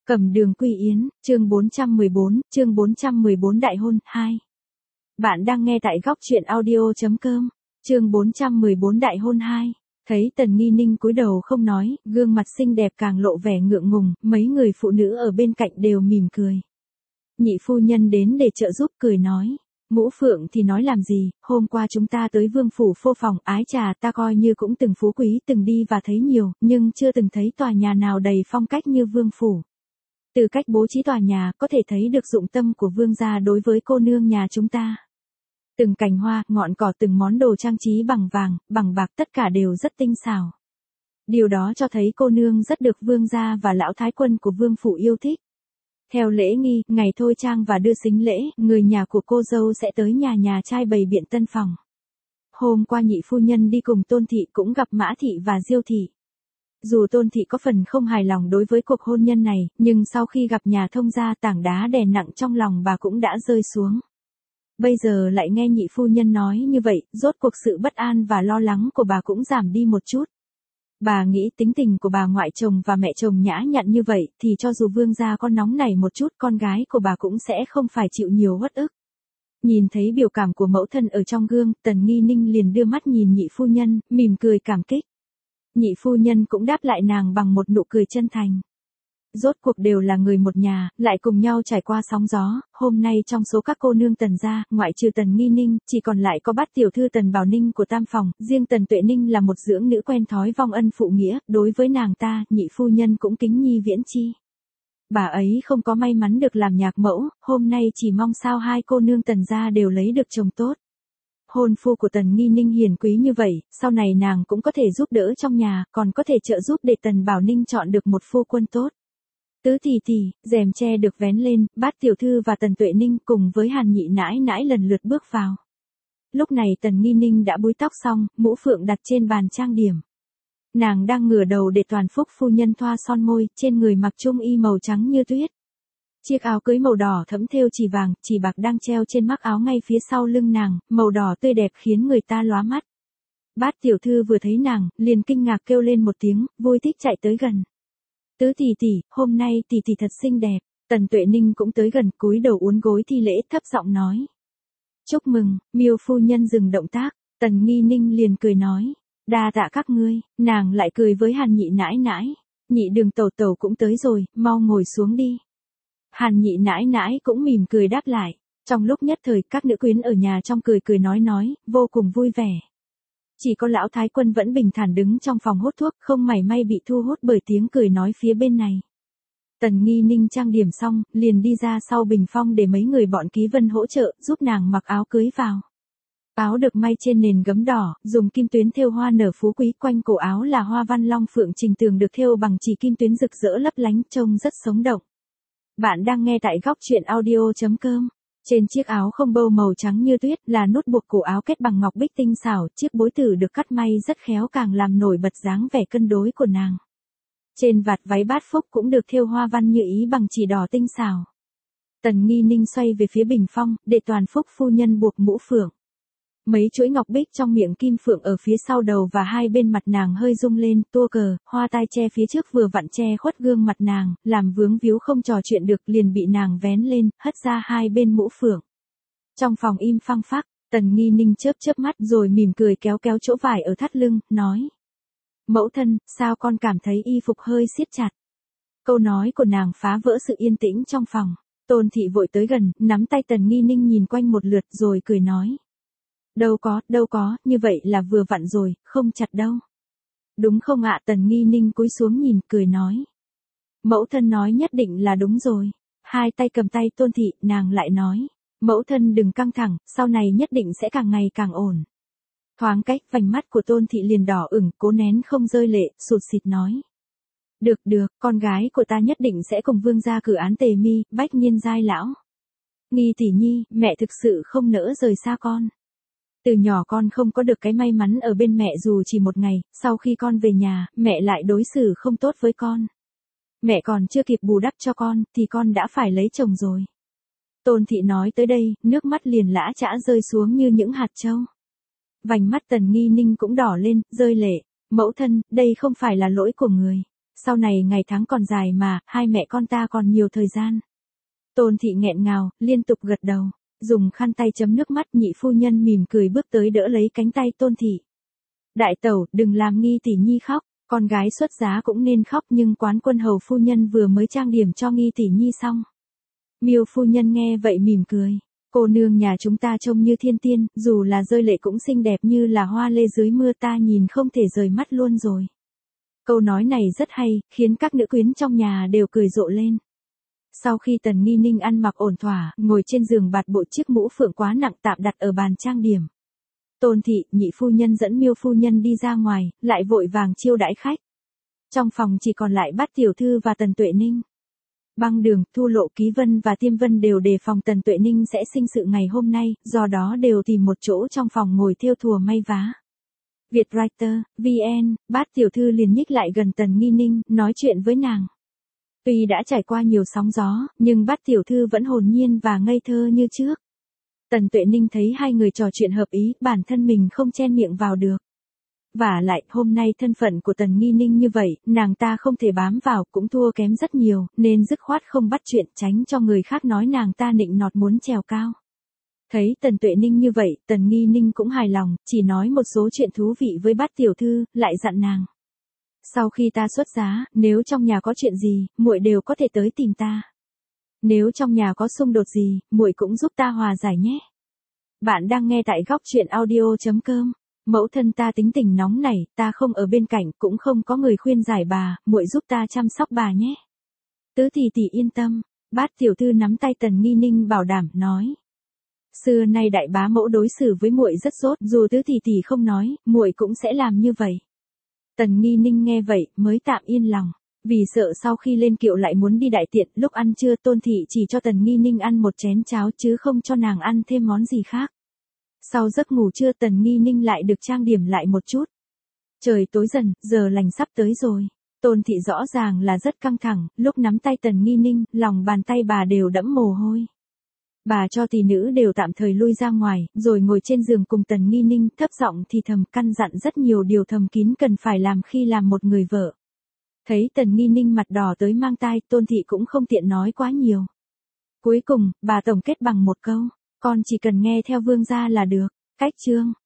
Cầm đường quy yến, chương 414 đại hôn, 2. Bạn đang nghe tại góc truyện audio.com, chương 414 đại hôn 2. Thấy Tần Nghi Ninh cúi đầu không nói, gương mặt xinh đẹp càng lộ vẻ ngượng ngùng, mấy người phụ nữ ở bên cạnh đều mỉm cười. Nhị phu nhân đến để trợ giúp cười nói. Ngũ Phượng thì nói làm gì, hôm qua chúng ta tới vương phủ phô phòng, ái trà ta coi như cũng từng phú quý từng đi và thấy nhiều, nhưng chưa từng thấy tòa nhà nào đầy phong cách như vương phủ. Từ cách bố trí tòa nhà, có thể thấy được dụng tâm của vương gia đối với cô nương nhà chúng ta. Từng cành hoa, ngọn cỏ, từng món đồ trang trí bằng vàng, bằng bạc tất cả đều rất tinh xảo. Điều đó cho thấy cô nương rất được vương gia và lão thái quân của vương phủ yêu thích. Theo lễ nghi, ngày thôi trang và đưa sính lễ, người nhà của cô dâu sẽ tới nhà trai bày biện tân phòng. Hôm qua nhị phu nhân đi cùng Tôn Thị cũng gặp Mã Thị và Diêu Thị. Dù Tôn Thị có phần không hài lòng đối với cuộc hôn nhân này, nhưng sau khi gặp nhà thông gia, tảng đá đè nặng trong lòng bà cũng đã rơi xuống. Bây giờ lại nghe nhị phu nhân nói như vậy, rốt cuộc sự bất an và lo lắng của bà cũng giảm đi một chút. Bà nghĩ tính tình của bà ngoại chồng và mẹ chồng nhã nhặn như vậy, thì cho dù vương gia có nóng nảy một chút, con gái của bà cũng sẽ không phải chịu nhiều uất ức. Nhìn thấy biểu cảm của mẫu thân ở trong gương, Tần Nghi Ninh liền đưa mắt nhìn nhị phu nhân, mỉm cười cảm kích. Nhị phu nhân cũng đáp lại nàng bằng một nụ cười chân thành. Rốt cuộc đều là người một nhà, lại cùng nhau trải qua sóng gió, hôm nay trong số các cô nương Tần gia, ngoại trừ Tần Nghi Ninh, chỉ còn lại có bát tiểu thư Tần Bảo Ninh của tam phòng, riêng Tần Tuệ Ninh là một dưỡng nữ quen thói vong ân phụ nghĩa, đối với nàng ta, nhị phu nhân cũng kính nhi viễn chi. Bà ấy không có may mắn được làm nhạc mẫu, hôm nay chỉ mong sao hai cô nương Tần gia đều lấy được chồng tốt. Hôn phu của Tần Nghi Ninh hiền quý như vậy, sau này nàng cũng có thể giúp đỡ trong nhà, còn có thể trợ giúp để Tần Bảo Ninh chọn được một phu quân tốt. Tứ tỷ tỷ, rèm tre được vén lên, bát tiểu thư và Tần Tuệ Ninh cùng với Hàn nhị nãi nãi lần lượt bước vào. Lúc này Tần Nghi Ninh đã búi tóc xong, mũ phượng đặt trên bàn trang điểm. Nàng đang ngửa đầu để Toàn Phúc phu nhân thoa son môi, trên người mặc trung y màu trắng như tuyết. Chiếc áo cưới màu đỏ thẫm thêu chỉ vàng, chỉ bạc đang treo trên mắc áo ngay phía sau lưng nàng, màu đỏ tươi đẹp khiến người ta lóa mắt. Bát tiểu thư vừa thấy nàng, liền kinh ngạc kêu lên một tiếng, vui thích chạy tới gần. Tứ tỷ tỷ, hôm nay tỷ tỷ thật xinh đẹp. Tần Tuệ Ninh cũng tới gần, cúi đầu uốn gối thi lễ, thấp giọng nói. Chúc mừng. Miêu phu nhân dừng động tác, Tần Nghi Ninh liền cười nói. Đa tạ các ngươi. Nàng lại cười với Hàn nhị nãi nãi. Nhị đường tẩu tẩu cũng tới rồi, mau ngồi xuống đi. Hàn nhị nãi nãi cũng mỉm cười đáp lại. Trong lúc nhất thời, các nữ quyến ở nhà trong cười nói, vô cùng vui vẻ. Chỉ có lão thái quân vẫn bình thản đứng trong phòng hút thuốc, không mảy may bị thu hút bởi tiếng cười nói phía bên này. Tần Nghi Ninh trang điểm xong, liền đi ra sau bình phong để mấy người bọn Ký Vân hỗ trợ, giúp nàng mặc áo cưới vào. Áo được may trên nền gấm đỏ, dùng kim tuyến thêu hoa nở phú quý, quanh cổ áo là hoa văn long phượng trình tường được thêu bằng chỉ kim tuyến rực rỡ lấp lánh, trông rất sống động. Bạn đang nghe tại góc truyện audio.com. Trên chiếc áo không bâu màu trắng như tuyết là nút buộc cổ áo kết bằng ngọc bích tinh xảo, chiếc bối tử được cắt may rất khéo càng làm nổi bật dáng vẻ cân đối của nàng. Trên vạt váy bát phúc cũng được thêu hoa văn như ý bằng chỉ đỏ tinh xảo. Tần Nghi Ninh xoay về phía bình phong, để Toàn Phúc phu nhân buộc mũ phượng. Mấy chuỗi ngọc bích trong miệng kim phượng ở phía sau đầu và hai bên mặt nàng hơi rung lên, tua cờ, hoa tai che phía trước vừa vặn che khuất gương mặt nàng, làm vướng víu không trò chuyện được, liền bị nàng vén lên, hất ra hai bên mũ phượng. Trong phòng im phăng phắc, Tần Nghi Ninh chớp mắt rồi mỉm cười kéo chỗ vải ở thắt lưng, nói. Mẫu thân, sao con cảm thấy y phục hơi siết chặt? Câu nói của nàng phá vỡ sự yên tĩnh trong phòng. Tôn Thị vội tới gần, nắm tay Tần Nghi Ninh nhìn quanh một lượt rồi cười nói. Đâu có, như vậy là vừa vặn rồi, không chặt đâu. Đúng không ạ? Tần Nghi Ninh cúi xuống nhìn, cười nói. Mẫu thân nói nhất định là đúng rồi. Hai tay cầm tay Tôn Thị, nàng lại nói. Mẫu thân đừng căng thẳng, sau này nhất định sẽ càng ngày càng ổn. Thoáng cách, vành mắt của Tôn Thị liền đỏ ửng, cố nén không rơi lệ, sụt sịt nói. Được, con gái của ta nhất định sẽ cùng vương gia cử án tề mi, bách niên giai lão. Nghi tỷ nhi, mẹ thực sự không nỡ rời xa con. Từ nhỏ con không có được cái may mắn ở bên mẹ dù chỉ một ngày, sau khi con về nhà, mẹ lại đối xử không tốt với con. Mẹ còn chưa kịp bù đắp cho con, thì con đã phải lấy chồng rồi. Tôn Thị nói tới đây, nước mắt liền lã chã rơi xuống như những hạt châu. Vành mắt Tần Nghi Ninh cũng đỏ lên, rơi lệ. Mẫu thân, đây không phải là lỗi của người. Sau này ngày tháng còn dài mà, hai mẹ con ta còn nhiều thời gian. Tôn thị nghẹn ngào, liên tục gật đầu. Dùng khăn tay chấm nước mắt, nhị phu nhân mỉm cười bước tới đỡ lấy cánh tay Tôn thị. Đại tẩu, đừng làm Nghi tỷ nhi khóc, con gái xuất giá cũng nên khóc, nhưng quán quân hầu phu nhân vừa mới trang điểm cho Nghi tỷ nhi xong. Miêu phu nhân nghe vậy mỉm cười. Cô nương nhà chúng ta trông như thiên tiên, dù là rơi lệ cũng xinh đẹp như là hoa lê dưới mưa, ta nhìn không thể rời mắt luôn rồi. Câu nói này rất hay, khiến các nữ quyến trong nhà đều cười rộ lên. Sau khi Tần Nghi Ninh ăn mặc ổn thỏa, ngồi trên giường bạt bộ chiếc mũ phượng quá nặng tạm đặt ở bàn trang điểm. Tôn thị, nhị phu nhân dẫn Miêu phu nhân đi ra ngoài, lại vội vàng chiêu đãi khách. Trong phòng chỉ còn lại Bát tiểu thư và Tần Tuệ Ninh. Băng Đường, Thu Lộ, Ký Vân và Tiêm Vân đều đề phòng Tần Tuệ Ninh sẽ sinh sự ngày hôm nay, do đó đều tìm một chỗ trong phòng ngồi thêu thùa may vá. Vietwriter, VN, Bát tiểu thư liền nhích lại gần Tần Nghi Ninh, nói chuyện với nàng. Tuy đã trải qua nhiều sóng gió, nhưng Bát tiểu thư vẫn hồn nhiên và ngây thơ như trước. Tần Tuệ Ninh thấy hai người trò chuyện hợp ý, bản thân mình không chen miệng vào được. Vả lại, hôm nay thân phận của Tần Nghi Ninh như vậy, nàng ta không thể bám vào, cũng thua kém rất nhiều, nên dứt khoát không bắt chuyện, tránh cho người khác nói nàng ta nịnh nọt muốn trèo cao. Thấy Tần Tuệ Ninh như vậy, Tần Nghi Ninh cũng hài lòng, chỉ nói một số chuyện thú vị với Bát tiểu thư, lại dặn nàng. Sau khi ta xuất giá, nếu trong nhà có chuyện gì, muội đều có thể tới tìm ta. Nếu trong nhà có xung đột gì, muội cũng giúp ta hòa giải nhé. Bạn đang nghe tại góc truyện audio.com. Mẫu thân ta tính tình nóng nảy, ta không ở bên cạnh, cũng không có người khuyên giải bà, muội giúp ta chăm sóc bà nhé. Tứ tỷ tỷ yên tâm. Bát tiểu thư nắm tay Tần Nghi Ninh bảo đảm, nói. Xưa nay đại bá mẫu đối xử với muội rất tốt, dù tứ tỷ tỷ không nói, muội cũng sẽ làm như vậy. Tần Nghi Ninh nghe vậy, mới tạm yên lòng. Vì sợ sau khi lên kiệu lại muốn đi đại tiện, lúc ăn trưa Tôn thị chỉ cho Tần Nghi Ninh ăn một chén cháo chứ không cho nàng ăn thêm món gì khác. Sau giấc ngủ trưa Tần Nghi Ninh lại được trang điểm lại một chút. Trời tối dần, giờ lành sắp tới rồi. Tôn thị rõ ràng là rất căng thẳng, lúc nắm tay Tần Nghi Ninh, lòng bàn tay bà đều đẫm mồ hôi. Bà cho tỷ nữ đều tạm thời lui ra ngoài, rồi ngồi trên giường cùng Tần Nghi Ninh, thấp giọng thì thầm căn dặn rất nhiều điều thầm kín cần phải làm khi làm một người vợ. Thấy Tần Nghi Ninh mặt đỏ tới mang tai, Tôn thị cũng không tiện nói quá nhiều. Cuối cùng, bà tổng kết bằng một câu, con chỉ cần nghe theo vương gia là được. Cách chương